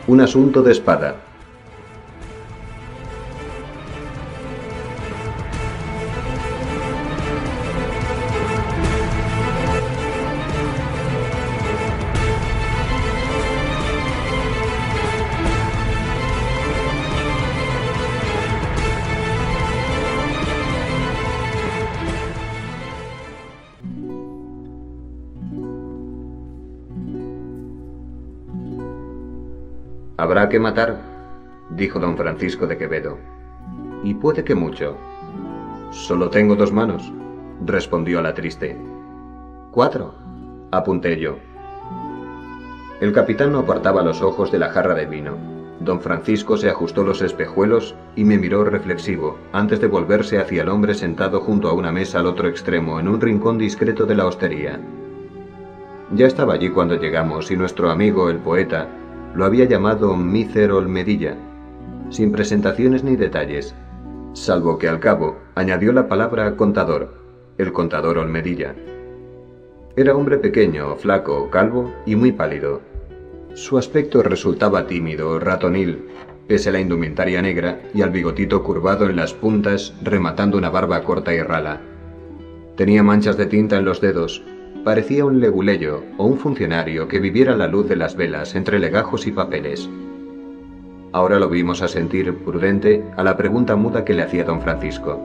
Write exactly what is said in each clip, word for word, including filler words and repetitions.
Un asunto de espada. Habrá que matar, dijo don Francisco de Quevedo, y puede que mucho. Solo tengo dos manos, respondió la triste. Cuatro, apunté yo. El capitán no apartaba los ojos de la jarra de vino. Don Francisco se ajustó los espejuelos y me miró reflexivo, antes de volverse hacia el hombre sentado junto a una mesa al otro extremo, en un rincón discreto de la hostería. Ya estaba allí cuando llegamos, y nuestro amigo, el poeta, lo había llamado Mícer Olmedilla, sin presentaciones ni detalles, salvo que al cabo añadió la palabra contador, el contador Olmedilla. Era hombre pequeño, flaco, calvo y muy pálido. Su aspecto resultaba tímido, ratonil, pese a la indumentaria negra y al bigotito curvado en las puntas, rematando una barba corta y rala. Tenía manchas de tinta en los dedos. Parecía un leguleyo o un funcionario que viviera a la luz de las velas entre legajos y papeles. Ahora lo vimos asentir, prudente, a la pregunta muda que le hacía don Francisco.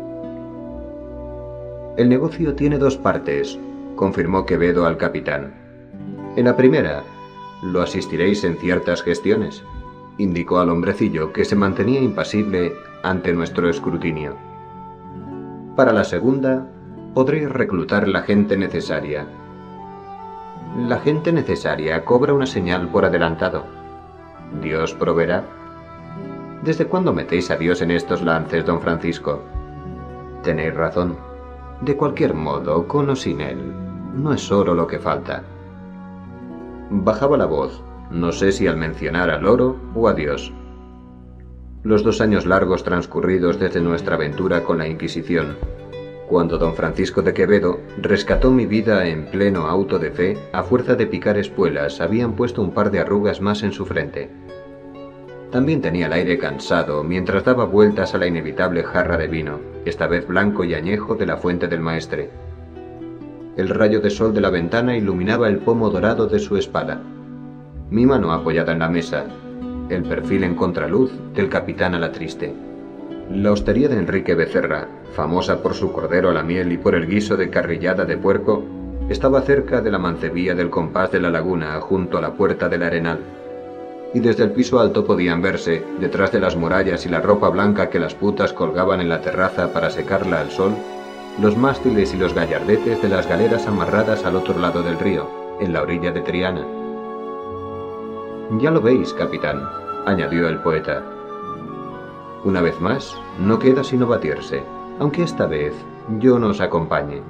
El negocio tiene dos partes, confirmó Quevedo al capitán. En la primera, lo asistiréis en ciertas gestiones, indicó al hombrecillo que se mantenía impasible ante nuestro escrutinio. Para la segunda, podréis reclutar la gente necesaria. La gente necesaria cobra una señal por adelantado. ¿Dios proveerá? ¿Desde cuándo metéis a Dios en estos lances, don Francisco? Tenéis razón. De cualquier modo, con o sin él, no es oro lo que falta. Bajaba la voz, no sé si al mencionar al oro o a Dios. Los dos años largos transcurridos desde nuestra aventura con la Inquisición, cuando don Francisco de Quevedo rescató mi vida en pleno auto de fe, a fuerza de picar espuelas, habían puesto un par de arrugas más en su frente. También tenía el aire cansado mientras daba vueltas a la inevitable jarra de vino, esta vez blanco y añejo de la fuente del maestre. El rayo de sol de la ventana iluminaba el pomo dorado de su espada. Mi mano apoyada en la mesa, el perfil en contraluz del capitán a la triste. La hostería de Enrique Becerra, famosa por su cordero a la miel y por el guiso de carrillada de puerco, estaba cerca de la mancebía del compás de la laguna, junto a la puerta del arenal. Y desde el piso alto podían verse, detrás de las murallas y la ropa blanca que las putas colgaban en la terraza para secarla al sol, los mástiles y los gallardetes de las galeras amarradas al otro lado del río, en la orilla de Triana. Ya lo veis, capitán, añadió el poeta. Una vez más, no queda sino batirse, aunque esta vez yo no os acompañe.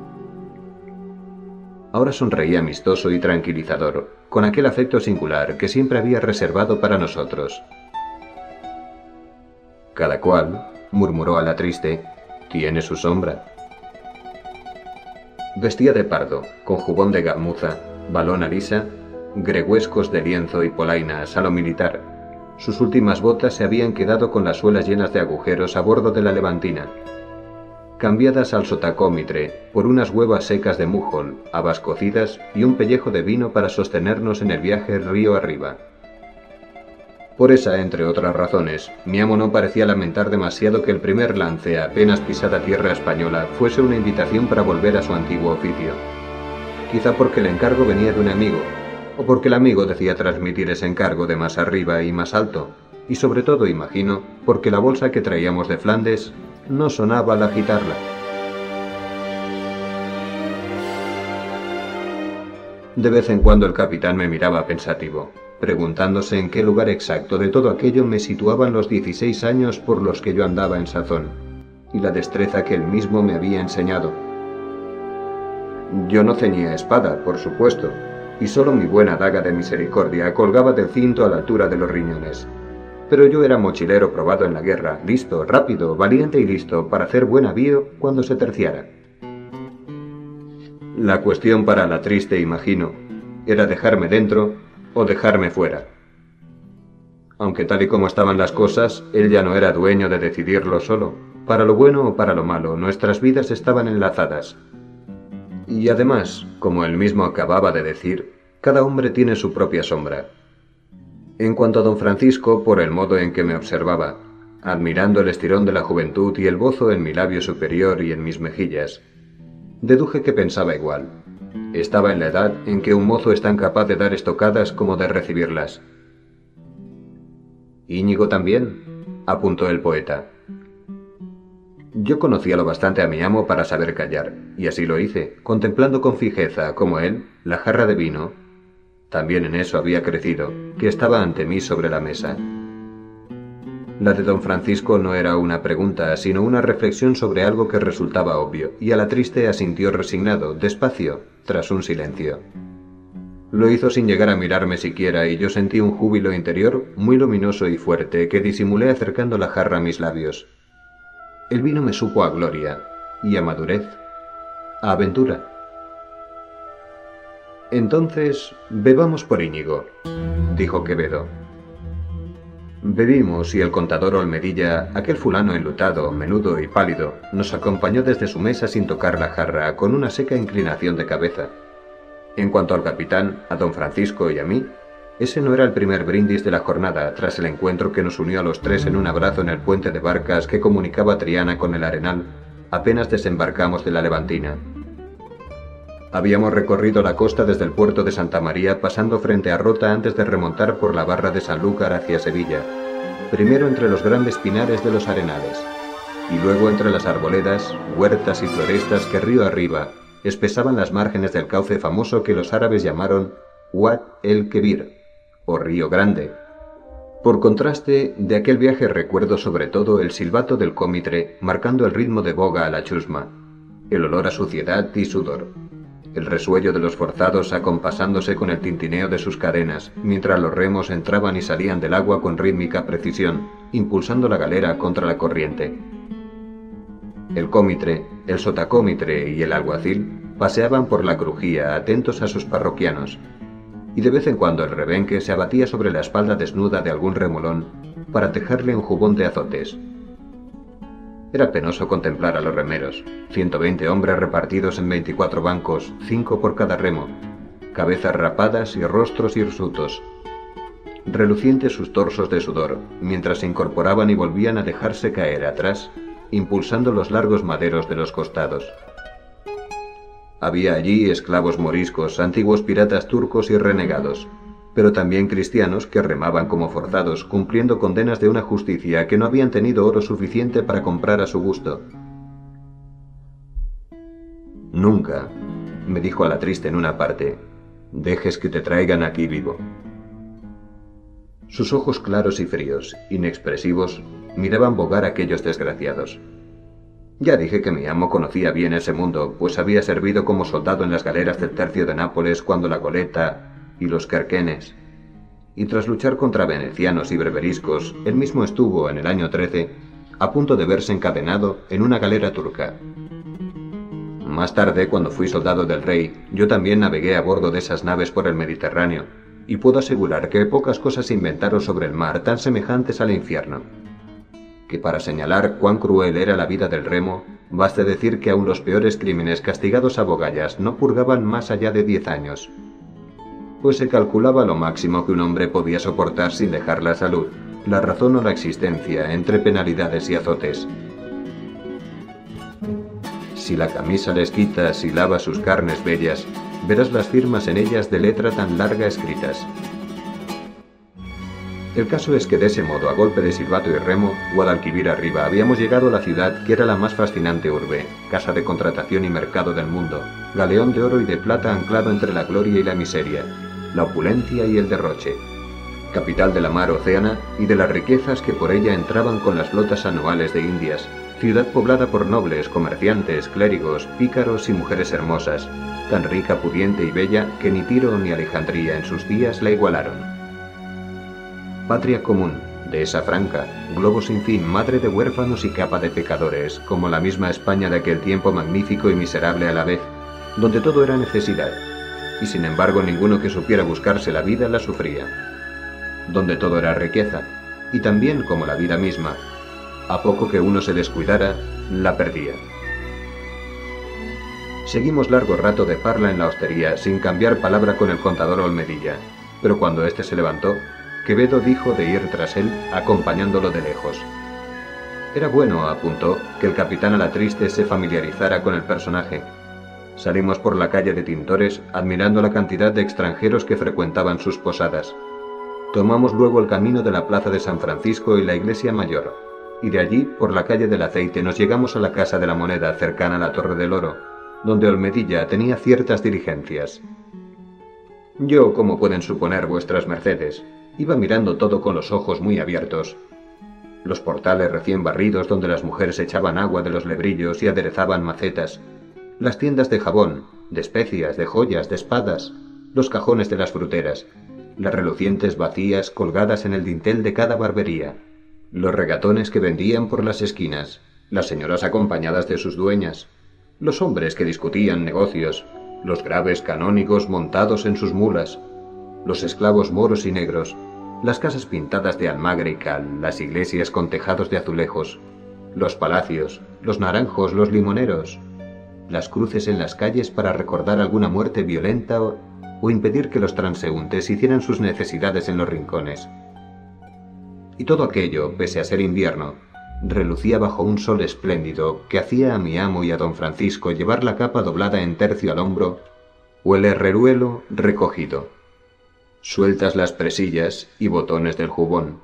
Ahora sonreía amistoso y tranquilizador, con aquel afecto singular que siempre había reservado para nosotros. Cada cual, murmuró a la triste, tiene su sombra. Vestía de pardo, con jubón de gamuza, balona lisa, gregüescos de lienzo y polainas a lo militar. Sus últimas botas se habían quedado con las suelas llenas de agujeros a bordo de la levantina, cambiadas al sotacómitre por unas huevas secas de mújol, habas cocidas y un pellejo de vino para sostenernos en el viaje río arriba. Por esa, entre otras razones, mi amo no parecía lamentar demasiado que el primer lance apenas pisada tierra española fuese una invitación para volver a su antiguo oficio. Quizá porque el encargo venía de un amigo, o porque el amigo decía transmitir ese encargo de más arriba y más alto, y sobre todo, imagino, porque la bolsa que traíamos de Flandes no sonaba al agitarla. De vez en cuando el capitán me miraba pensativo, preguntándose en qué lugar exacto de todo aquello me situaban los dieciséis años por los que yo andaba en sazón, y la destreza que él mismo me había enseñado. Yo no ceñía espada, por supuesto, y solo mi buena daga de misericordia colgaba del cinto a la altura de los riñones. Pero yo era mochilero probado en la guerra, listo, rápido, valiente y listo para hacer buen avío cuando se terciara. La cuestión para la triste, imagino, era dejarme dentro o dejarme fuera. aunque tal y como estaban las cosas, él ya no era dueño de decidirlo solo. Para lo bueno o para lo malo, nuestras vidas estaban enlazadas. Y además, como él mismo acababa de decir, cada hombre tiene su propia sombra. En cuanto a don Francisco, por el modo en que me observaba, admirando el estirón de la juventud y el bozo en mi labio superior y en mis mejillas, deduje que pensaba igual. Estaba en la edad en que un mozo es tan capaz de dar estocadas como de recibirlas. «Íñigo también», apuntó el poeta. Yo conocía lo bastante a mi amo para saber callar, y así lo hice, contemplando con fijeza, como él, la jarra de vino. También en eso había crecido, que estaba ante mí sobre la mesa. La de don Francisco no era una pregunta, sino una reflexión sobre algo que resultaba obvio, y a la triste asintió resignado, despacio, tras un silencio. Lo hizo sin llegar a mirarme siquiera, y yo sentí un júbilo interior muy luminoso y fuerte que disimulé acercando la jarra a mis labios. El vino me supo a gloria, y a madurez, a aventura. Entonces, bebamos por Íñigo, dijo Quevedo. Bebimos y el contador Olmedilla, aquel fulano enlutado, menudo y pálido, nos acompañó desde su mesa sin tocar la jarra, con una seca inclinación de cabeza. En cuanto al capitán, a don Francisco y a mí, ese no era el primer brindis de la jornada, tras el encuentro que nos unió a los tres en un abrazo en el puente de barcas que comunicaba Triana con el Arenal, apenas desembarcamos de la Levantina. Habíamos recorrido la costa desde el puerto de Santa María, pasando frente a Rota antes de remontar por la barra de Sanlúcar hacia Sevilla, primero entre los grandes pinares de los Arenales, y luego entre las arboledas, huertas y florestas que río arriba espesaban las márgenes del cauce famoso que los árabes llamaron Wad el-Kebir, o Río Grande. Por contraste, de aquel viaje recuerdo sobre todo el silbato del cómitre marcando el ritmo de boga a la chusma, el olor a suciedad y sudor, el resuello de los forzados acompasándose con el tintineo de sus cadenas, mientras los remos entraban y salían del agua con rítmica precisión, impulsando la galera contra la corriente. El cómitre, el sotacómitre y el alguacil paseaban por la crujía, atentos a sus parroquianos, y de vez en cuando el rebenque se abatía sobre la espalda desnuda de algún remolón para tejerle un jubón de azotes. Era penoso contemplar a los remeros, ciento veinte hombres repartidos en veinticuatro bancos, cinco por cada remo, cabezas rapadas y rostros hirsutos, relucientes sus torsos de sudor, mientras se incorporaban y volvían a dejarse caer atrás, impulsando los largos maderos de los costados. Había allí esclavos moriscos, antiguos piratas turcos y renegados, pero también cristianos que remaban como forzados, cumpliendo condenas de una justicia que no habían tenido oro suficiente para comprar a su gusto. «Nunca», me dijo a la triste en una parte, «dejes que te traigan aquí vivo». Sus ojos claros y fríos, inexpresivos, miraban bogar a aquellos desgraciados. Ya dije que mi amo conocía bien ese mundo, pues había servido como soldado en las galeras del tercio de Nápoles cuando la goleta y los querquenes, y tras luchar contra venecianos y breveriscos, él mismo estuvo, en el año trece, a punto de verse encadenado en una galera turca. Más tarde, cuando fui soldado del rey, yo también navegué a bordo de esas naves por el Mediterráneo, y puedo asegurar que pocas cosas se inventaron sobre el mar tan semejantes al infierno, que para señalar cuán cruel era la vida del remo, baste decir que aun los peores crímenes castigados a bogallas no purgaban más allá de diez años, pues se calculaba lo máximo que un hombre podía soportar sin dejar la salud, la razón o la existencia, entre penalidades y azotes. Si la camisa les quitas y lavas sus carnes bellas, verás las firmas en ellas de letra tan larga escritas. El caso es que de ese modo, a golpe de silbato y remo, Guadalquivir arriba, habíamos llegado a la ciudad que era la más fascinante urbe, casa de contratación y mercado del mundo, galeón de oro y de plata anclado entre la gloria y la miseria, la opulencia y el derroche, capital de la mar océana y de las riquezas que por ella entraban con las flotas anuales de Indias, ciudad poblada por nobles, comerciantes, clérigos, pícaros y mujeres hermosas, tan rica, pudiente y bella que ni Tiro ni Alejandría en sus días la igualaron. Patria común, de esa franca, globo sin fin, madre de huérfanos y capa de pecadores, como la misma España de aquel tiempo magnífico y miserable a la vez, donde todo era necesidad, y sin embargo ninguno que supiera buscarse la vida la sufría. donde todo era riqueza, y también como la vida misma. A poco que uno se descuidara, la perdía. Seguimos largo rato de parla en la hostería sin cambiar palabra con el contador Olmedilla, pero cuando éste se levantó, Quevedo dijo de ir tras él acompañándolo de lejos. Era bueno, apuntó, que el capitán Alatriste se familiarizara con el personaje. Salimos por la calle de Tintores admirando la cantidad de extranjeros que frecuentaban sus posadas. Tomamos luego el camino de la plaza de San Francisco y la iglesia mayor, y de allí, por la calle del Aceite, nos llegamos a la Casa de la Moneda cercana a la Torre del Oro, donde Olmedilla tenía ciertas diligencias. Yo, como pueden suponer vuestras mercedes, iba mirando todo con los ojos muy abiertos. Los portales recién barridos donde las mujeres echaban agua de los lebrillos y aderezaban macetas, las tiendas de jabón, de especias, de joyas, de espadas, los cajones de las fruteras, las relucientes vacías colgadas en el dintel de cada barbería, los regatones que vendían por las esquinas, las señoras acompañadas de sus dueñas, los hombres que discutían negocios, los graves canónigos montados en sus mulas, los esclavos moros y negros, las casas pintadas de almagre y cal, las iglesias con tejados de azulejos, los palacios, los naranjos, los limoneros, las cruces en las calles para recordar alguna muerte violenta o, o impedir que los transeúntes hicieran sus necesidades en los rincones. Y todo aquello, pese a ser invierno, relucía bajo un sol espléndido que hacía a mi amo y a don Francisco llevar la capa doblada en tercio al hombro o el herreruelo recogido, sueltas las presillas y botones del jubón.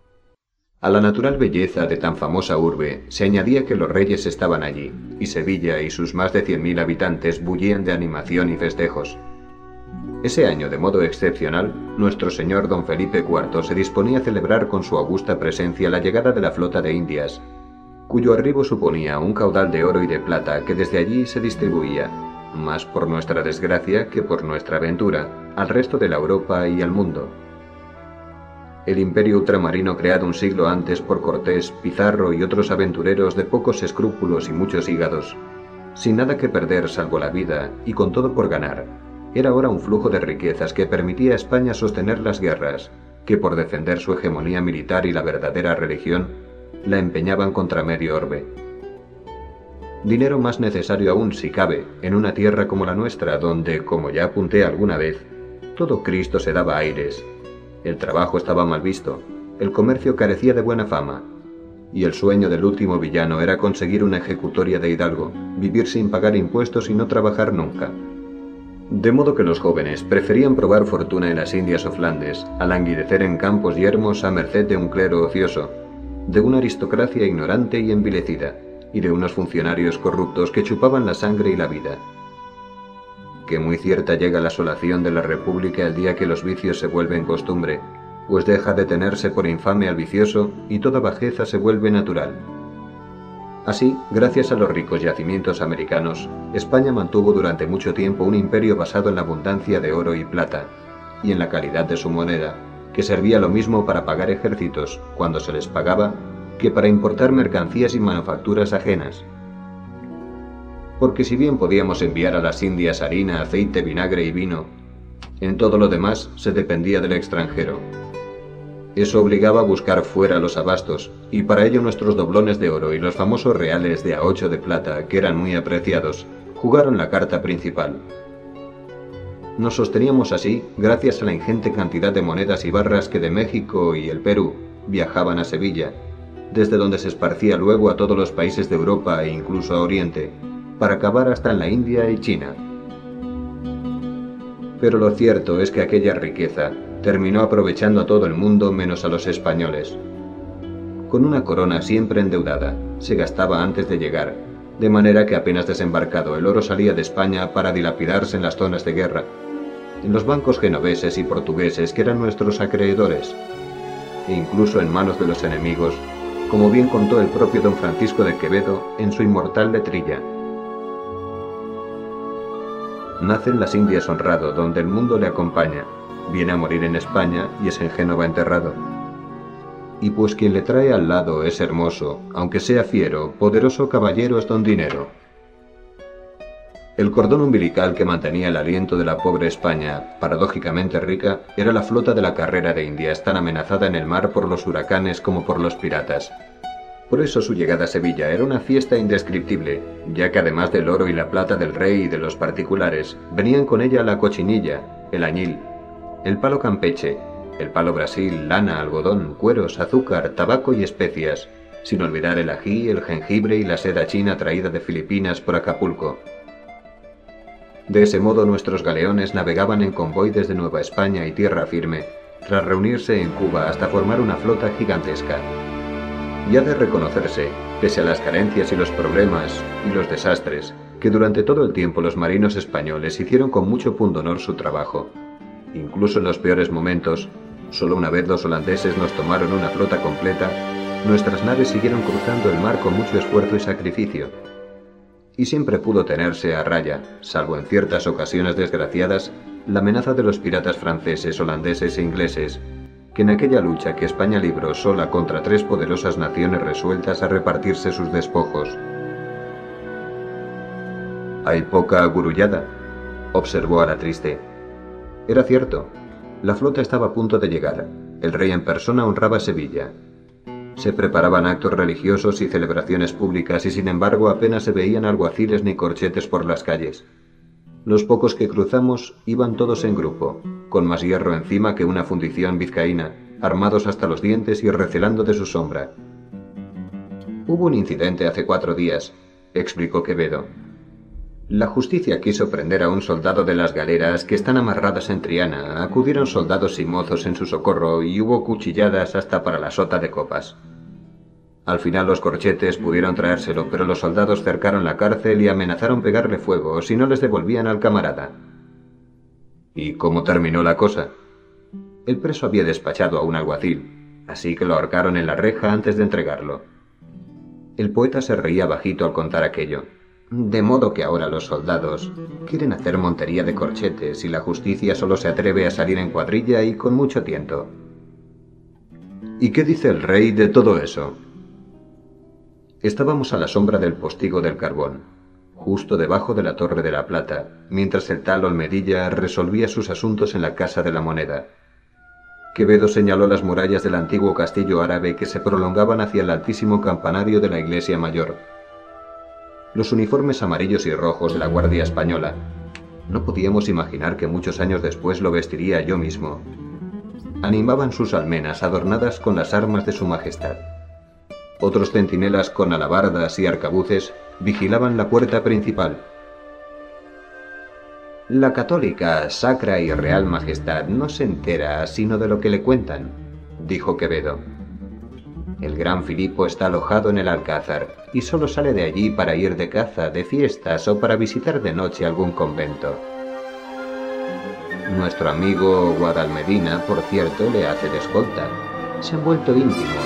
A la natural belleza de tan famosa urbe se añadía que los reyes estaban allí, y Sevilla y sus más de cien mil habitantes bullían de animación y festejos. Ese año, de modo excepcional, nuestro señor don Felipe cuarto se disponía a celebrar con su augusta presencia la llegada de la flota de Indias, cuyo arribo suponía un caudal de oro y de plata que desde allí se distribuía, más por nuestra desgracia que por nuestra ventura, al resto de la Europa y al mundo. El imperio ultramarino creado un siglo antes por Cortés, Pizarro y otros aventureros de pocos escrúpulos y muchos hígados, sin nada que perder salvo la vida y con todo por ganar, era ahora un flujo de riquezas que permitía a España sostener las guerras, que por defender su hegemonía militar y la verdadera religión, la empeñaban contra medio orbe. Dinero más necesario aún, si cabe, en una tierra como la nuestra, donde, como ya apunté alguna vez, todo Cristo se daba aires. El trabajo estaba mal visto, el comercio carecía de buena fama, y el sueño del último villano era conseguir una ejecutoria de hidalgo, vivir sin pagar impuestos y no trabajar nunca. De modo que los jóvenes preferían probar fortuna en las Indias o Flandes, a languidecer en campos yermos a merced de un clero ocioso, de una aristocracia ignorante y envilecida, y de unos funcionarios corruptos que chupaban la sangre y la vida. Que muy cierta llega la asolación de la República el día que los vicios se vuelven costumbre, pues deja de tenerse por infame al vicioso y toda bajeza se vuelve natural. Así, gracias a los ricos yacimientos americanos, España mantuvo durante mucho tiempo un imperio basado en la abundancia de oro y plata, y en la calidad de su moneda, que servía lo mismo para pagar ejércitos, cuando se les pagaba, que para importar mercancías y manufacturas ajenas. Porque si bien podíamos enviar a las Indias harina, aceite, vinagre y vino, en todo lo demás se dependía del extranjero. Eso obligaba a buscar fuera los abastos, y para ello nuestros doblones de oro y los famosos reales de a ocho de plata, que eran muy apreciados, jugaron la carta principal. Nos sosteníamos así gracias a la ingente cantidad de monedas y barras que de México y el Perú viajaban a Sevilla, desde donde se esparcía luego a todos los países de Europa e incluso a Oriente, para acabar hasta en la India y China. Pero lo cierto es que aquella riqueza terminó aprovechando a todo el mundo menos a los españoles. Con una corona siempre endeudada, se gastaba antes de llegar, de manera que apenas desembarcado el oro salía de España para dilapidarse en las zonas de guerra, en los bancos genoveses y portugueses que eran nuestros acreedores, e incluso en manos de los enemigos, como bien contó el propio don Francisco de Quevedo en su inmortal letrilla. Nace en las Indias honrado, donde el mundo le acompaña, viene a morir en España y es en Génova enterrado. Y pues quien le trae al lado es hermoso, aunque sea fiero, poderoso caballero es don Dinero. El cordón umbilical que mantenía el aliento de la pobre España, paradójicamente rica, era la flota de la carrera de Indias, tan amenazada en el mar por los huracanes como por los piratas. Por eso su llegada a Sevilla era una fiesta indescriptible, ya que además del oro y la plata del rey y de los particulares, venían con ella la cochinilla, el añil, el palo campeche, el palo brasil, lana, algodón, cueros, azúcar, tabaco y especias, sin olvidar el ají, el jengibre y la seda china traída de Filipinas por Acapulco. De ese modo nuestros galeones navegaban en convoy desde Nueva España y tierra firme, tras reunirse en Cuba hasta formar una flota gigantesca. Y ha de reconocerse, pese a las carencias y los problemas y los desastres, que durante todo el tiempo los marinos españoles hicieron con mucho pundonor su trabajo. Incluso en los peores momentos, solo una vez los holandeses nos tomaron una flota completa, nuestras naves siguieron cruzando el mar con mucho esfuerzo y sacrificio. Y siempre pudo tenerse a raya, salvo en ciertas ocasiones desgraciadas, la amenaza de los piratas franceses, holandeses e ingleses, que en aquella lucha que España libró sola contra tres poderosas naciones resueltas a repartirse sus despojos. «Hay poca agurullada», observó Aratriste. Era cierto. La flota estaba a punto de llegar. El rey en persona honraba Sevilla. Se preparaban actos religiosos y celebraciones públicas y sin embargo apenas se veían alguaciles ni corchetes por las calles. Los pocos que cruzamos iban todos en grupo, con más hierro encima que una fundición vizcaína, armados hasta los dientes y recelando de su sombra. Hubo un incidente hace cuatro días, explicó Quevedo. La justicia quiso prender a un soldado de las galeras que están amarradas en Triana. Acudieron soldados y mozos en su socorro y hubo cuchilladas hasta para la sota de copas. Al final los corchetes pudieron traérselo, pero los soldados cercaron la cárcel y amenazaron pegarle fuego si no les devolvían al camarada. ¿Y cómo terminó la cosa? El preso había despachado a un alguacil, así que lo ahorcaron en la reja antes de entregarlo. El poeta se reía bajito al contar aquello. De modo que ahora los soldados quieren hacer montería de corchetes y la justicia solo se atreve a salir en cuadrilla y con mucho tiento. ¿Y qué dice el rey de todo eso? Estábamos a la sombra del postigo del carbón, justo debajo de la Torre de la Plata, mientras el tal Olmedilla resolvía sus asuntos en la Casa de la Moneda. Quevedo señaló las murallas del antiguo castillo árabe que se prolongaban hacia el altísimo campanario de la iglesia mayor. Los uniformes amarillos y rojos de la Guardia Española. No podíamos imaginar que muchos años después lo vestiría yo mismo. Animaban sus almenas adornadas con las armas de su majestad. Otros centinelas con alabardas y arcabuces vigilaban la puerta principal. La católica, sacra y real majestad no se entera sino de lo que le cuentan, dijo Quevedo. El gran Filipo está alojado en el Alcázar y solo sale de allí para ir de caza, de fiestas o para visitar de noche algún convento. Nuestro amigo Guadalmedina, por cierto, le hace de escolta. Se han vuelto íntimos.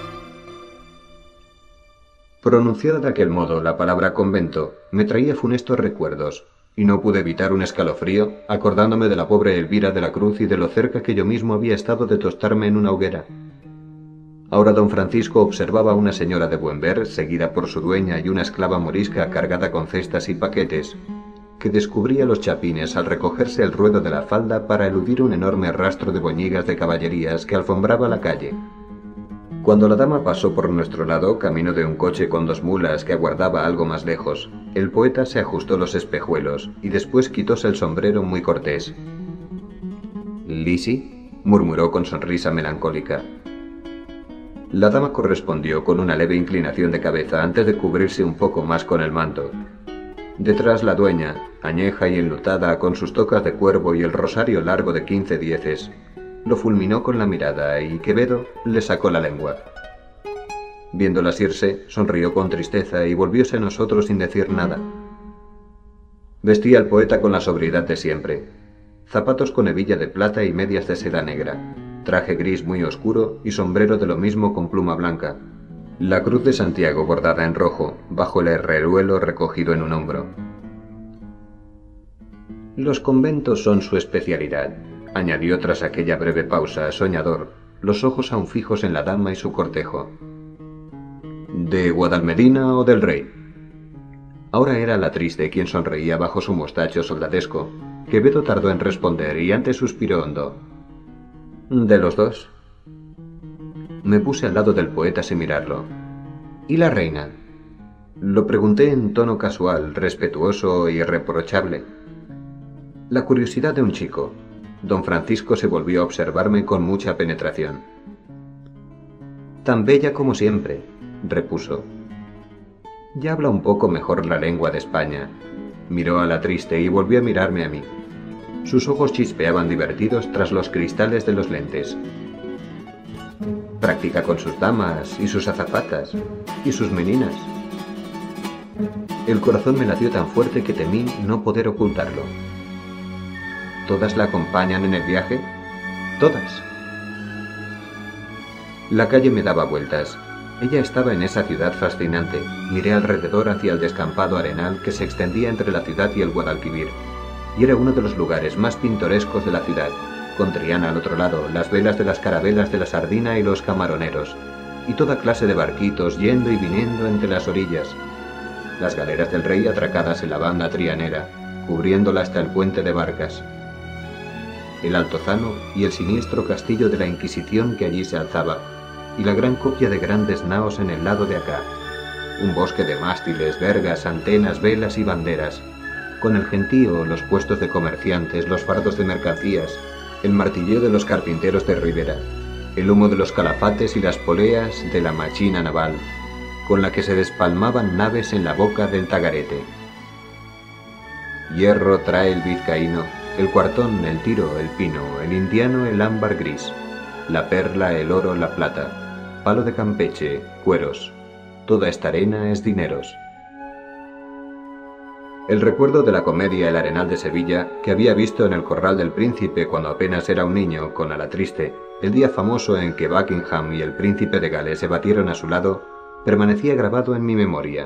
Pronunciada de aquel modo la palabra convento me traía funestos recuerdos, y no pude evitar un escalofrío acordándome de la pobre Elvira de la Cruz y de lo cerca que yo mismo había estado de tostarme en una hoguera. Ahora don Francisco observaba a una señora de buen ver, seguida por su dueña y una esclava morisca cargada con cestas y paquetes, que descubría los chapines al recogerse el ruedo de la falda para eludir un enorme rastro de boñigas de caballerías que alfombraba la calle. Cuando la dama pasó por nuestro lado, camino de un coche con dos mulas que aguardaba algo más lejos, el poeta se ajustó los espejuelos y después quitóse el sombrero muy cortés. «¿Lisi?», murmuró con sonrisa melancólica. La dama correspondió con una leve inclinación de cabeza antes de cubrirse un poco más con el manto. Detrás la dueña, añeja y enlutada, con sus tocas de cuervo y el rosario largo de quince dieces, lo fulminó con la mirada y Quevedo le sacó la lengua. Viéndolas irse, sonrió con tristeza y volvióse a nosotros sin decir nada. Vestía el poeta con la sobriedad de siempre. Zapatos con hebilla de plata y medias de seda negra, traje gris muy oscuro y sombrero de lo mismo con pluma blanca. La cruz de Santiago bordada en rojo, bajo el herreruelo recogido en un hombro. Los conventos son su especialidad, añadió tras aquella breve pausa, soñador, los ojos aún fijos en la dama y su cortejo. ¿De Guadalmedina o del rey? Ahora era la triste quien sonreía bajo su mostacho soldadesco. Quevedo tardó en responder y antes suspiró hondo. «De los dos». Me puse al lado del poeta sin mirarlo. «¿Y la reina?». Lo pregunté en tono casual, respetuoso e irreprochable. La curiosidad de un chico. Don Francisco se volvió a observarme con mucha penetración. «Tan bella como siempre», repuso. «Ya habla un poco mejor la lengua de España». Miró a la triste y volvió a mirarme a mí. Sus ojos chispeaban divertidos tras los cristales de los lentes. «Practica con sus damas y sus azafatas y sus meninas». El corazón me latió tan fuerte que temí no poder ocultarlo. «¿Todas la acompañan en el viaje?». «Todas». La calle me daba vueltas. Ella estaba en esa ciudad fascinante. Miré alrededor hacia el descampado arenal que se extendía entre la ciudad y el Guadalquivir, y era uno de los lugares más pintorescos de la ciudad, con Triana al otro lado, las velas de las carabelas de la Sardina y los camaroneros, y toda clase de barquitos yendo y viniendo entre las orillas, las galeras del rey atracadas en la banda trianera, cubriéndola hasta el puente de barcas, el Altozano y el siniestro castillo de la Inquisición que allí se alzaba, y la gran copia de grandes naos en el lado de acá, un bosque de mástiles, vergas, antenas, velas y banderas, con el gentío, los puestos de comerciantes, los fardos de mercancías, el martilleo de los carpinteros de Ribera, el humo de los calafates y las poleas de la machina naval, con la que se despalmaban naves en la boca del Tagarete. Hierro trae el vizcaíno, el cuartón, el tiro, el pino, el indiano, el ámbar gris, la perla, el oro, la plata, palo de Campeche, cueros. Toda esta arena es dineros. El recuerdo de la comedia El Arenal de Sevilla, que había visto en el Corral del Príncipe cuando apenas era un niño con Alatriste, el día famoso en que Buckingham y el príncipe de Gales se batieron a su lado, permanecía grabado en mi memoria.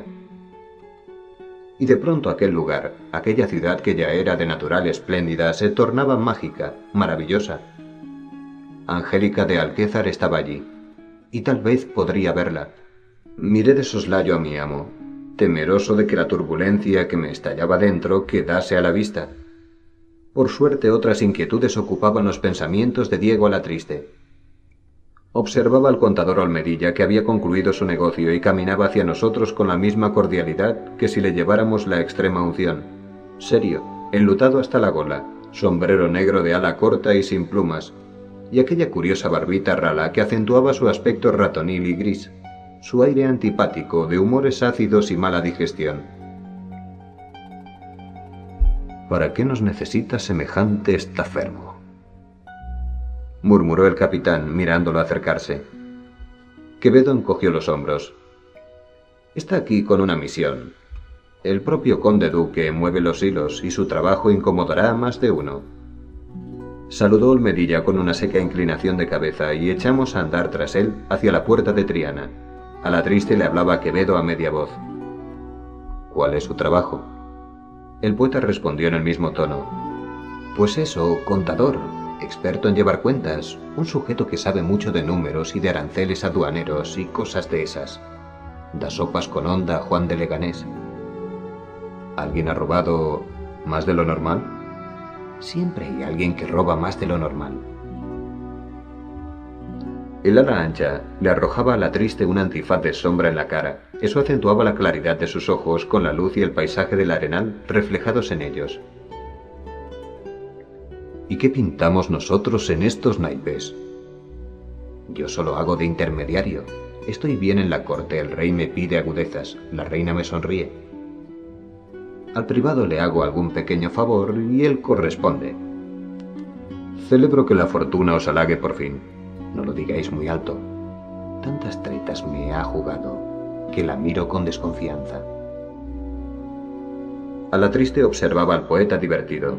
Y de pronto aquel lugar, aquella ciudad que ya era de natural espléndida, se tornaba mágica, maravillosa. Angélica de Alquézar estaba allí, y tal vez podría verla. Miré de soslayo a mi amo, temeroso de que la turbulencia que me estallaba dentro quedase a la vista. Por suerte otras inquietudes ocupaban los pensamientos de Diego Alatriste. Observaba al contador Olmedilla, que había concluido su negocio y caminaba hacia nosotros con la misma cordialidad que si le lleváramos la extrema unción. Serio, enlutado hasta la gola, sombrero negro de ala corta y sin plumas, y aquella curiosa barbita rala que acentuaba su aspecto ratonil y gris, su aire antipático de humores ácidos y mala digestión. «¿Para qué nos necesita semejante estafermo?», murmuró el capitán mirándolo acercarse. Quevedo encogió los hombros. «Está aquí con una misión. El propio conde duque mueve los hilos y su trabajo incomodará a más de uno». Saludó Olmedilla con una seca inclinación de cabeza y echamos a andar tras él hacia la puerta de Triana. Alatriste le hablaba a Quevedo a media voz. «¿Cuál es su trabajo?». El poeta respondió en el mismo tono. «Pues eso, contador, experto en llevar cuentas, un sujeto que sabe mucho de números y de aranceles aduaneros y cosas de esas. Da sopas con onda a Juan de Leganés». «¿Alguien ha robado más de lo normal?». «Siempre hay alguien que roba más de lo normal». El ala ancha le arrojaba a la triste un antifaz de sombra en la cara. Eso acentuaba la claridad de sus ojos con la luz y el paisaje del arenal reflejados en ellos. «¿Y qué pintamos nosotros en estos naipes?». «Yo solo hago de intermediario. Estoy bien en la corte, el rey me pide agudezas, la reina me sonríe. Al privado le hago algún pequeño favor y él corresponde. Celebro que la fortuna os halague por fin. No lo digáis muy alto. Tantas tretas me ha jugado que la miro con desconfianza». Alatriste observaba al poeta divertido.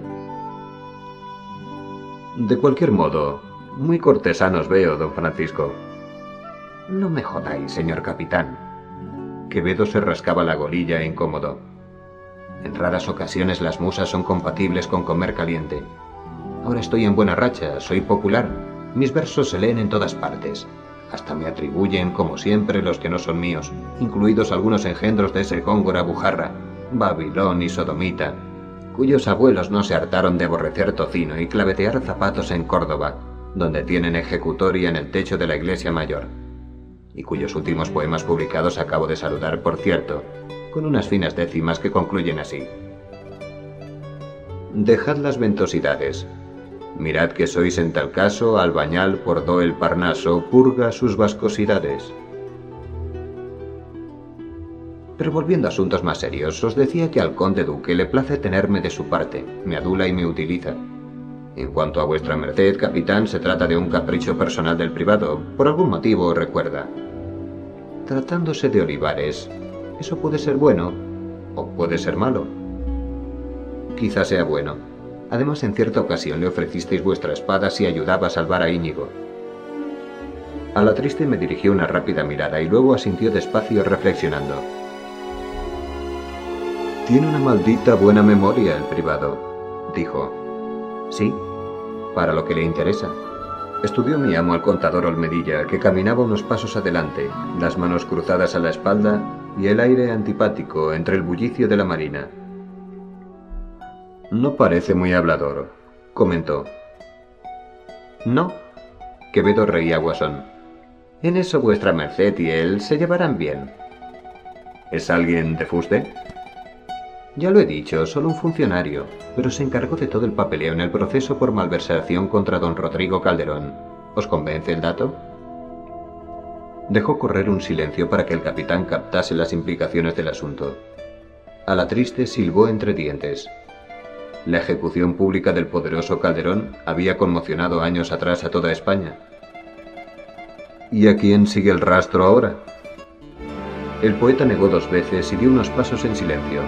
«De cualquier modo, muy cortesanos veo, don Francisco». «No me jodáis, señor capitán». Quevedo se rascaba la golilla incómodo. «En raras ocasiones las musas son compatibles con comer caliente. Ahora estoy en buena racha, soy popular, mis versos se leen en todas partes. Hasta me atribuyen, como siempre, los que no son míos, incluidos algunos engendros de ese góngora Bujarra. Babilón y sodomita, cuyos abuelos no se hartaron de aborrecer tocino y clavetear zapatos en Córdoba, donde tienen ejecutoria en el techo de la iglesia mayor, y cuyos últimos poemas publicados acabo de saludar, por cierto, con unas finas décimas que concluyen así: dejad las ventosidades, mirad que sois en tal caso albañal por do el Parnaso purga sus vascosidades. Pero volviendo a asuntos más serios, os decía que al conde duque le place tenerme de su parte, me adula y me utiliza. En cuanto a vuestra merced, capitán, se trata de un capricho personal del privado, por algún motivo, recuerda. Tratándose de olivares, eso puede ser bueno, o puede ser malo. Quizá sea bueno. Además, en cierta ocasión le ofrecisteis vuestra espada si ayudaba a salvar a Íñigo. Alatriste me dirigió una rápida mirada y luego asintió despacio reflexionando. Tiene una maldita buena memoria el privado, dijo. Sí, para lo que le interesa. Estudió mi amo al contador Olmedilla, que caminaba unos pasos adelante, las manos cruzadas a la espalda y el aire antipático entre el bullicio de la marina. No parece muy hablador, comentó. No, Quevedo reía guasón. En eso vuestra merced y él se llevarán bien. ¿Es alguien de fuste? Ya lo he dicho, solo un funcionario, pero se encargó de todo el papeleo en el proceso por malversación contra don Rodrigo Calderón. ¿Os convence el dato? Dejó correr un silencio para que el capitán captase las implicaciones del asunto. Alatriste silbó entre dientes. La ejecución pública del poderoso Calderón había conmocionado años atrás a toda España. ¿Y a quién sigue el rastro ahora? El poeta negó dos veces y dio unos pasos en silencio.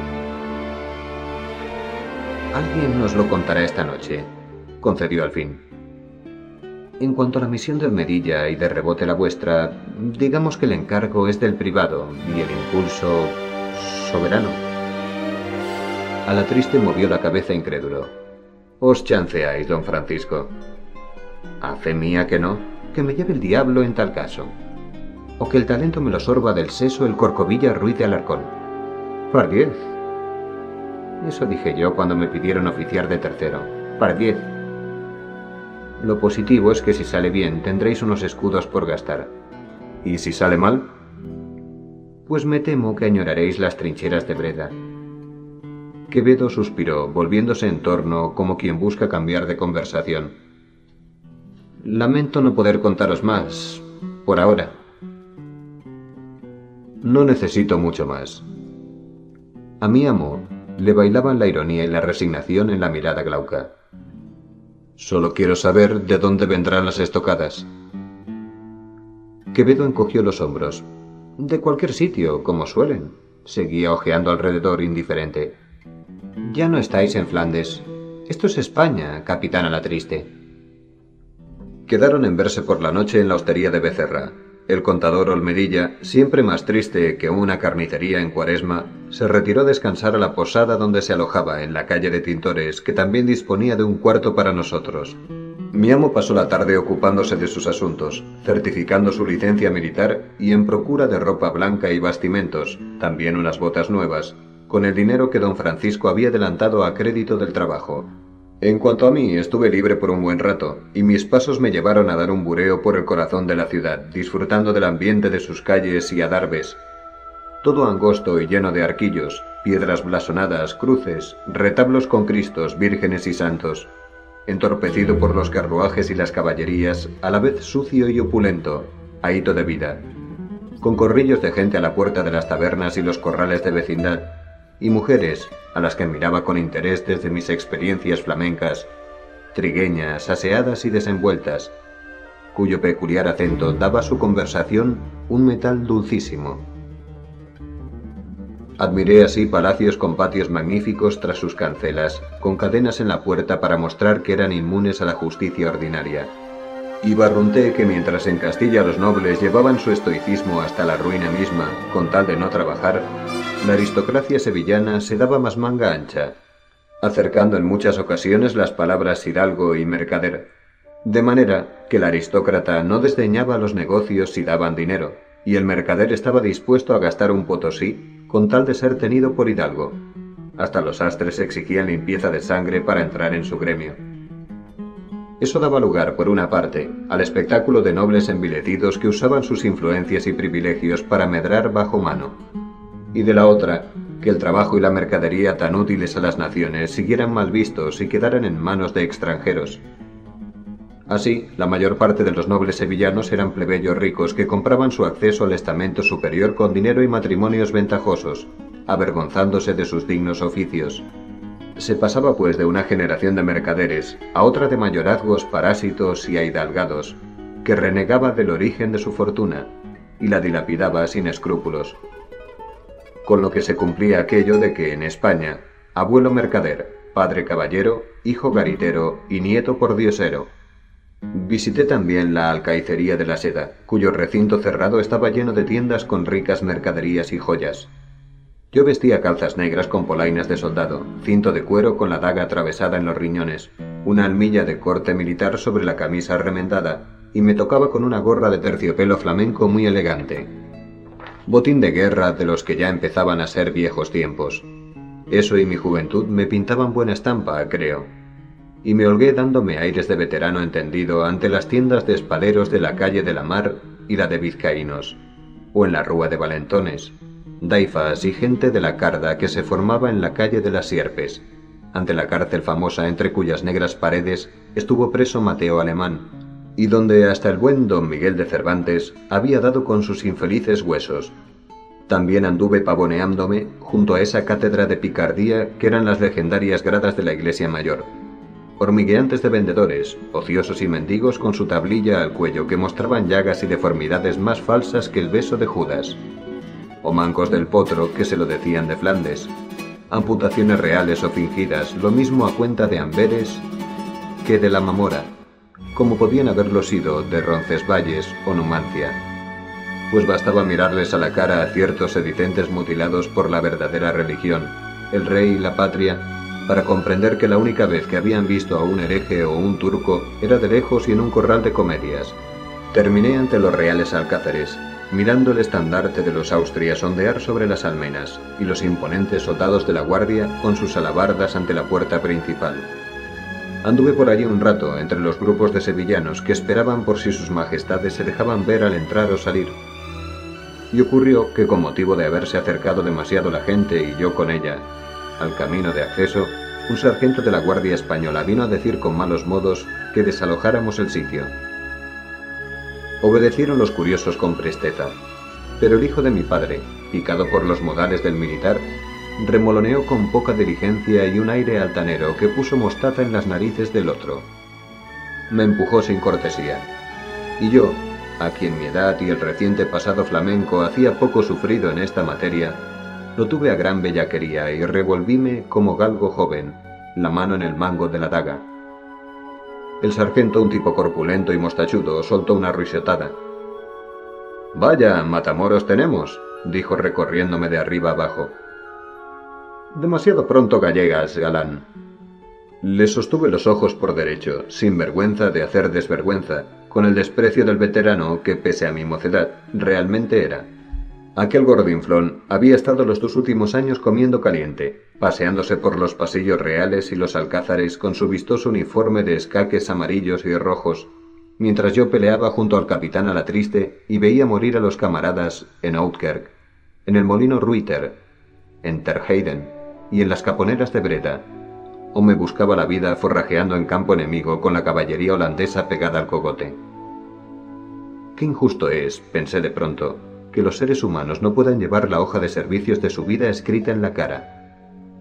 Alguien nos lo contará esta noche, concedió al fin. En cuanto a la misión de Olmedilla y de rebote la vuestra, digamos que el encargo es del privado y el impulso soberano. Alatriste movió la cabeza incrédulo. Os chanceáis, don Francisco. A fe mía que no, que me lleve el diablo en tal caso. O que el talento me lo sorba del seso el Corcovilla Ruiz de Alarcón. Pardiez. Eso dije yo cuando me pidieron oficiar de tercero. Pardiez. Lo positivo es que si sale bien tendréis unos escudos por gastar. ¿Y si sale mal? Pues me temo que añoraréis las trincheras de Breda. Quevedo suspiró, volviéndose en torno como quien busca cambiar de conversación. Lamento no poder contaros más, por ahora. No necesito mucho más. A mi amo le bailaban la ironía y la resignación en la mirada glauca. Solo quiero saber de dónde vendrán las estocadas. Quevedo encogió los hombros. De cualquier sitio, como suelen. Seguía ojeando alrededor indiferente. Ya no estáis en Flandes. Esto es España, capitán Alatriste. Quedaron en verse por la noche en la hostería de Becerra. El contador Olmedilla, siempre más triste que una carnicería en Cuaresma, se retiró a descansar a la posada donde se alojaba, en la calle de Tintores, que también disponía de un cuarto para nosotros. Mi amo pasó la tarde ocupándose de sus asuntos, certificando su licencia militar y en procura de ropa blanca y bastimentos, también unas botas nuevas, con el dinero que don Francisco había adelantado a crédito del trabajo. En cuanto a mí, estuve libre por un buen rato, y mis pasos me llevaron a dar un bureo por el corazón de la ciudad, disfrutando del ambiente de sus calles y adarves. Todo angosto y lleno de arquillos, piedras blasonadas, cruces, retablos con Cristos, vírgenes y santos. Entorpecido por los carruajes y las caballerías, a la vez sucio y opulento, ahito de vida. Con corrillos de gente a la puerta de las tabernas y los corrales de vecindad, y mujeres, a las que miraba con interés desde mis experiencias flamencas, trigueñas, aseadas y desenvueltas, cuyo peculiar acento daba a su conversación un metal dulcísimo. Admiré así palacios con patios magníficos tras sus cancelas, con cadenas en la puerta para mostrar que eran inmunes a la justicia ordinaria. Y barrunté que mientras en Castilla los nobles llevaban su estoicismo hasta la ruina misma, con tal de no trabajar, la aristocracia sevillana se daba más manga ancha, acercando en muchas ocasiones las palabras hidalgo y mercader, de manera que el aristócrata no desdeñaba los negocios si daban dinero, y el mercader estaba dispuesto a gastar un potosí con tal de ser tenido por hidalgo. Hasta los sastres exigían limpieza de sangre para entrar en su gremio. Eso daba lugar, por una parte, al espectáculo de nobles envilecidos que usaban sus influencias y privilegios para medrar bajo mano, y de la otra, que el trabajo y la mercadería tan útiles a las naciones siguieran mal vistos y quedaran en manos de extranjeros. Así, la mayor parte de los nobles sevillanos eran plebeyos ricos que compraban su acceso al estamento superior con dinero y matrimonios ventajosos, avergonzándose de sus dignos oficios. Se pasaba pues de una generación de mercaderes a otra de mayorazgos parásitos y ahidalgados, que renegaba del origen de su fortuna y la dilapidaba sin escrúpulos. Con lo que se cumplía aquello de que en España, abuelo mercader, padre caballero, hijo garitero y nieto pordiosero. Visité también la alcaicería de la Seda, cuyo recinto cerrado estaba lleno de tiendas con ricas mercaderías y joyas. Yo vestía calzas negras con polainas de soldado, cinto de cuero con la daga atravesada en los riñones, una almilla de corte militar sobre la camisa remendada, y me tocaba con una gorra de terciopelo flamenco muy elegante. Botín de guerra de los que ya empezaban a ser viejos tiempos. Eso y mi juventud me pintaban buena estampa, creo. Y me holgué dándome aires de veterano entendido ante las tiendas de espaleros de la calle de la Mar y la de Vizcaínos, o en la Rúa de Valentones, daifas y gente de la carda que se formaba en la calle de las Sierpes, ante la cárcel famosa entre cuyas negras paredes estuvo preso Mateo Alemán, y donde hasta el buen don Miguel de Cervantes había dado con sus infelices huesos. También anduve pavoneándome junto a esa cátedra de picardía que eran las legendarias gradas de la iglesia mayor, hormigueantes de vendedores, ociosos y mendigos con su tablilla al cuello que mostraban llagas y deformidades más falsas que el beso de Judas, o mancos del potro que se lo decían de Flandes, amputaciones reales o fingidas, lo mismo a cuenta de Amberes que de la Mamora, como podían haberlo sido de Roncesvalles o Numancia, pues bastaba mirarles a la cara a ciertos sedicentes mutilados por la verdadera religión, el rey y la patria, para comprender que la única vez que habían visto a un hereje o un turco era de lejos y en un corral de comedias. Terminé ante los reales alcázares, mirando el estandarte de los Austrias ondear sobre las almenas y los imponentes soldados de la guardia con sus alabardas ante la puerta principal. Anduve por allí un rato entre los grupos de sevillanos que esperaban por si sus majestades se dejaban ver al entrar o salir. Y ocurrió que con motivo de haberse acercado demasiado la gente y yo con ella, al camino de acceso, un sargento de la Guardia Española vino a decir con malos modos que desalojáramos el sitio. Obedecieron los curiosos con presteza, pero el hijo de mi padre, picado por los modales del militar, remoloneó con poca diligencia y un aire altanero que puso mostaza en las narices del otro. Me empujó sin cortesía, y yo, a quien mi edad y el reciente pasado flamenco hacía poco sufrido en esta materia, lo tuve a gran bellaquería y revolvíme como galgo joven, la mano en el mango de la daga. El sargento, un tipo corpulento y mostachudo, soltó una risotada. «Vaya, matamoros tenemos», dijo recorriéndome de arriba abajo. «Demasiado pronto gallegas, galán». Le sostuve los ojos por derecho, sin vergüenza de hacer desvergüenza, con el desprecio del veterano que, pese a mi mocedad, realmente era. Aquel gordinflón había estado los dos últimos años comiendo caliente, paseándose por los pasillos reales y los alcázares con su vistoso uniforme de escaques amarillos y rojos, mientras yo peleaba junto al capitán a la triste y veía morir a los camaradas en Oudekerk, en el molino Ruyter, en Terheiden y en las caponeras de Breda, o me buscaba la vida forrajeando en campo enemigo con la caballería holandesa pegada al cogote. Qué injusto es, pensé de pronto, que los seres humanos no puedan llevar la hoja de servicios de su vida escrita en la cara.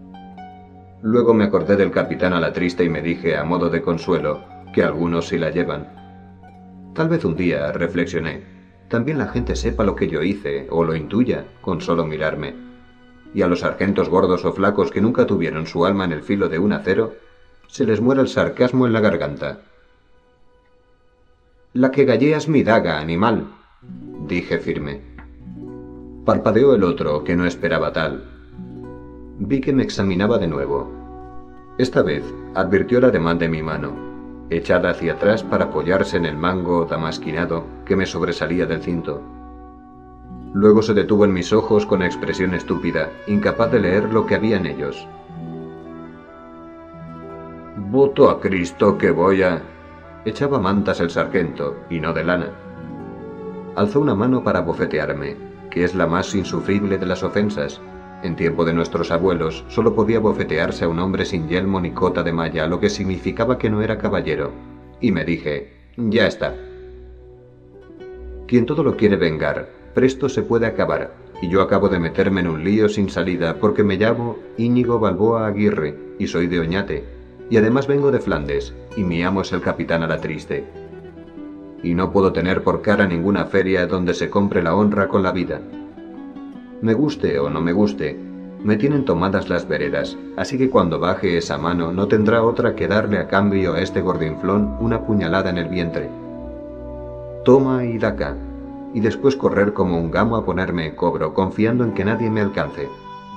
Luego me acordé del capitán a la triste y me dije, a modo de consuelo, que algunos sí la llevan. Tal vez un día, reflexioné, también la gente sepa lo que yo hice, o lo intuya, con solo mirarme. Y a los sargentos gordos o flacos que nunca tuvieron su alma en el filo de un acero, se les muera el sarcasmo en la garganta. «La que galleas mi daga, animal», dije firme. Parpadeó el otro, que no esperaba tal. Vi que me examinaba de nuevo. Esta vez advirtió el ademán de mi mano, echada hacia atrás para apoyarse en el mango damasquinado que me sobresalía del cinto. Luego se detuvo en mis ojos con expresión estúpida, incapaz de leer lo que había en ellos, Voto a Cristo que voy a... Echaba mantas el sargento, y no de lana. Alzó una mano para bofetearme, que es la más insufrible de las ofensas. En tiempo de nuestros abuelos solo podía bofetearse a un hombre sin yelmo ni cota de malla, lo que significaba que no era caballero. Y me dije, ya está. Quien todo lo quiere vengar, presto se puede acabar, y yo acabo de meterme en un lío sin salida porque me llamo Íñigo Balboa Aguirre y soy de Oñate, y además vengo de Flandes, y mi amo es el capitán Alatriste. Y no puedo tener por cara ninguna feria donde se compre la honra con la vida. Me guste o no me guste, me tienen tomadas las veredas, así que cuando baje esa mano no tendrá otra que darle a cambio a este gordinflón una puñalada en el vientre. Toma y daca, y después correr como un gamo a ponerme en cobro, confiando en que nadie me alcance.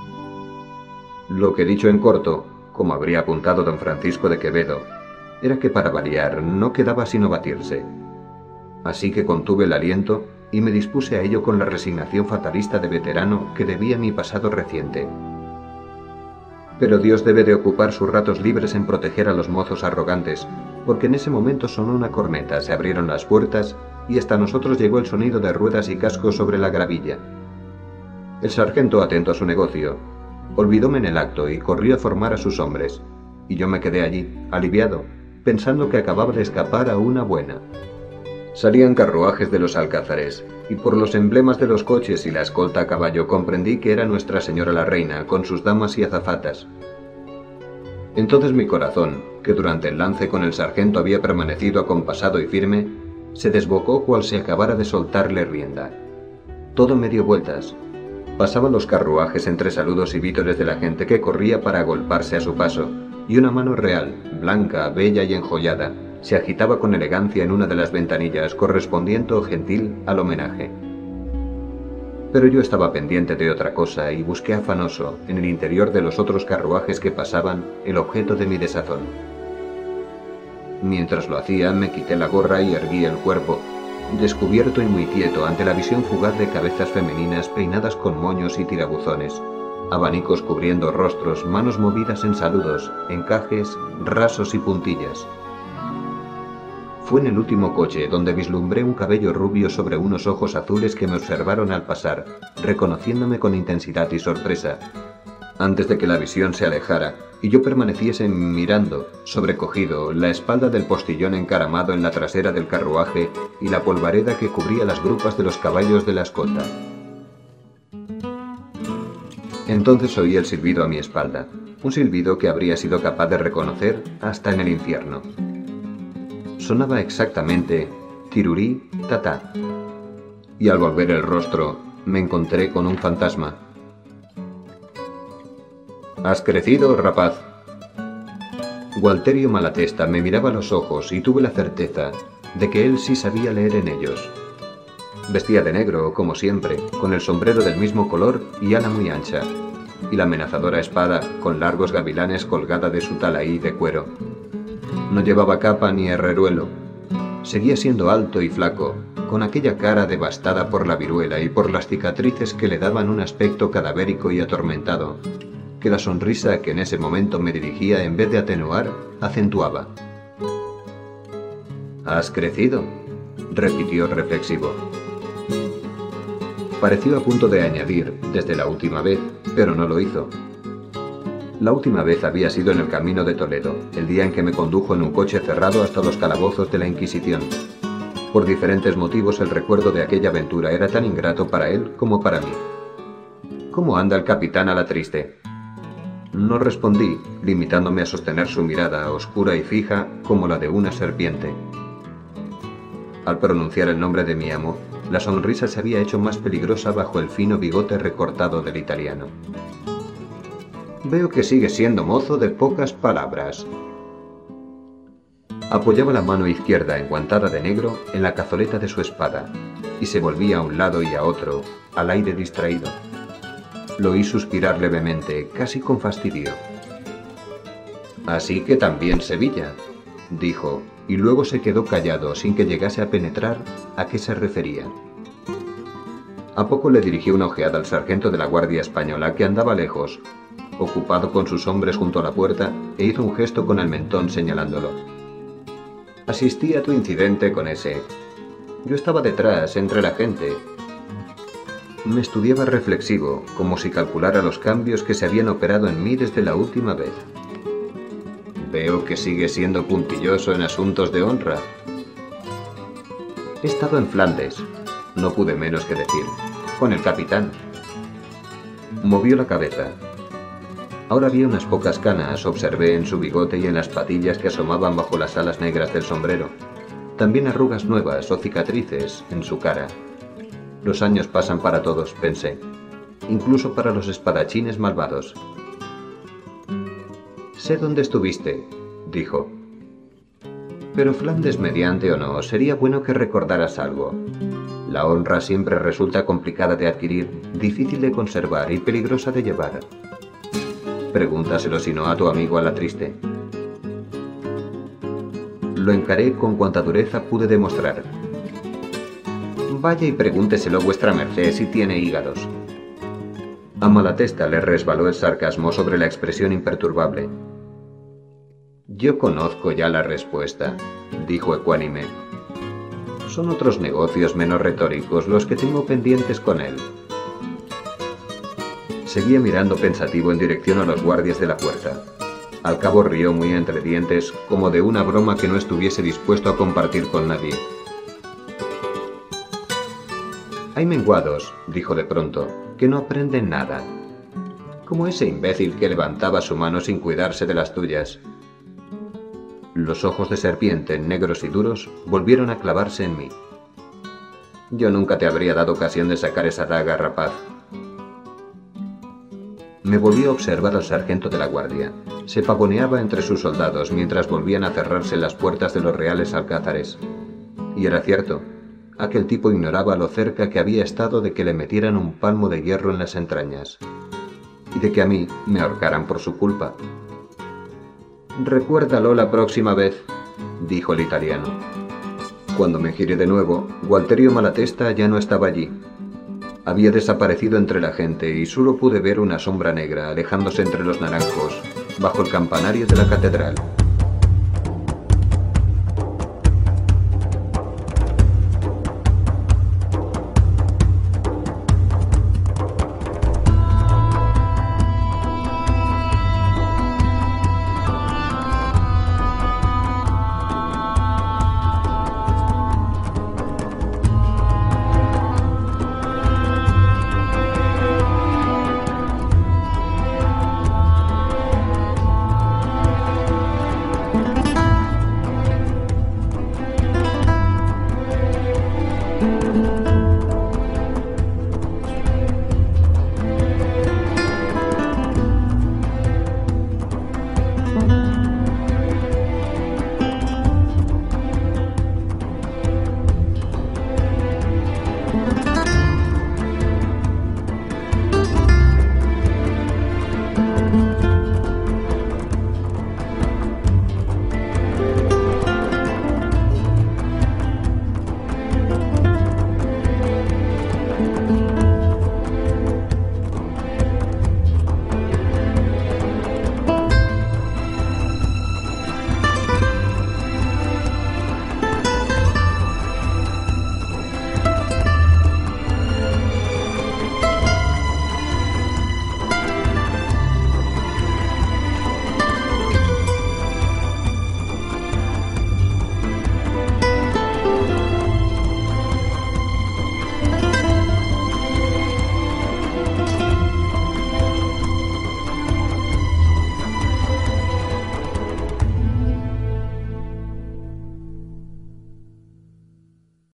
Lo que dicho en corto, como habría apuntado don Francisco de Quevedo, era que para variar no quedaba sino batirse. Así que contuve el aliento y me dispuse a ello con la resignación fatalista de veterano que debía mi pasado reciente. Pero Dios debe de ocupar sus ratos libres en proteger a los mozos arrogantes, porque en ese momento sonó una corneta, se abrieron las puertas y hasta nosotros llegó el sonido de ruedas y cascos sobre la gravilla. El sargento, atento a su negocio, olvidóme en el acto y corrió a formar a sus hombres, y yo me quedé allí, aliviado, pensando que acababa de escapar a una buena. Salían carruajes de los alcázares, y por los emblemas de los coches y la escolta a caballo comprendí que era Nuestra Señora la Reina, con sus damas y azafatas. Entonces mi corazón, que durante el lance con el sargento había permanecido acompasado y firme, se desbocó cual si acabara de soltarle rienda. Todo me dio vueltas. Pasaban los carruajes entre saludos y vítores de la gente que corría para agolparse a su paso, y una mano real, blanca, bella y enjollada, se agitaba con elegancia en una de las ventanillas, correspondiendo gentil al homenaje. Pero yo estaba pendiente de otra cosa y busqué afanoso, en el interior de los otros carruajes que pasaban, el objeto de mi desazón. Mientras lo hacía, me quité la gorra y erguí el cuerpo, descubierto y muy quieto ante la visión fugaz de cabezas femeninas peinadas con moños y tirabuzones, abanicos cubriendo rostros, manos movidas en saludos, encajes, rasos y puntillas. Fue en el último coche donde vislumbré un cabello rubio sobre unos ojos azules que me observaron al pasar, reconociéndome con intensidad y sorpresa. Antes de que la visión se alejara y yo permaneciese mirando, sobrecogido, la espalda del postillón encaramado en la trasera del carruaje y la polvareda que cubría las grupas de los caballos de la escolta. Entonces oí el silbido a mi espalda, un silbido que habría sido capaz de reconocer hasta en el infierno. Sonaba exactamente tirurí, tatá, y al volver el rostro me encontré con un fantasma. «¿Has crecido, rapaz?» Gualterio Malatesta me miraba a los ojos y tuve la certeza de que él sí sabía leer en ellos. Vestía de negro, como siempre, con el sombrero del mismo color y ala muy ancha, y la amenazadora espada con largos gavilanes colgada de su talaí de cuero. No llevaba capa ni herreruelo. Seguía siendo alto y flaco, con aquella cara devastada por la viruela y por las cicatrices que le daban un aspecto cadavérico y atormentado, que la sonrisa que en ese momento me dirigía, en vez de atenuar, acentuaba. «¿Has crecido?», repitió reflexivo. Pareció a punto de añadir, desde la última vez, pero no lo hizo. La última vez había sido en el camino de Toledo, el día en que me condujo en un coche cerrado hasta los calabozos de la Inquisición. Por diferentes motivos el recuerdo de aquella aventura era tan ingrato para él como para mí. «¿Cómo anda el capitán Alatriste?». No respondí, limitándome a sostener su mirada, oscura y fija como la de una serpiente. Al pronunciar el nombre de mi amo, la sonrisa se había hecho más peligrosa bajo el fino bigote recortado del italiano. «Veo que sigue siendo mozo de pocas palabras». Apoyaba la mano izquierda enguantada de negro en la cazoleta de su espada, y se volvía a un lado y a otro, al aire distraído. Lo oí suspirar levemente, casi con fastidio. «Así que también Sevilla», dijo, y luego se quedó callado sin que llegase a penetrar a qué se refería. A poco le dirigí una ojeada al sargento de la Guardia Española, que andaba lejos, ocupado con sus hombres junto a la puerta, e hizo un gesto con el mentón señalándolo. Asistí a tu incidente con ese. Yo estaba detrás, entre la gente. Me estudiaba reflexivo, como si calculara los cambios que se habían operado en mí desde la última vez. Veo que sigue siendo puntilloso en asuntos de honra. He estado en Flandes, no pude menos que decir, con el capitán. Movió la cabeza. Ahora vi unas pocas canas, observé en su bigote y en las patillas que asomaban bajo las alas negras del sombrero. También arrugas nuevas o cicatrices en su cara. Los años pasan para todos, pensé, incluso para los espadachines malvados. Sé dónde estuviste, dijo. Pero Flandes mediante o no, sería bueno que recordaras algo. La honra siempre resulta complicada de adquirir, difícil de conservar y peligrosa de llevar. Pregúntaselo si no a tu amigo Alatriste. Lo encaré con cuanta dureza pude demostrar. Vaya y pregúnteselo vuestra merced si tiene hígados. A Malatesta le resbaló el sarcasmo sobre la expresión imperturbable. Yo conozco ya la respuesta, dijo ecuánime. Son otros negocios menos retóricos los que tengo pendientes con él. Seguía mirando pensativo en dirección a los guardias de la puerta. Al cabo rió muy entre dientes, como de una broma que no estuviese dispuesto a compartir con nadie. Hay menguados, dijo de pronto, que no aprenden nada. Como ese imbécil que levantaba su mano sin cuidarse de las tuyas. Los ojos de serpiente, negros y duros, volvieron a clavarse en mí. Yo nunca te habría dado ocasión de sacar esa daga, rapaz. Me volví a observar al sargento de la guardia. Se pavoneaba entre sus soldados mientras volvían a cerrarse las puertas de los reales alcázares. Y era cierto, aquel tipo ignoraba lo cerca que había estado de que le metieran un palmo de hierro en las entrañas, y de que a mí me ahorcaran por su culpa. Recuérdalo la próxima vez, dijo el italiano. Cuando me giré de nuevo, Gualterio Malatesta ya no estaba allí. Había desaparecido entre la gente y solo pude ver una sombra negra alejándose entre los naranjos, bajo el campanario de la catedral. Thank you.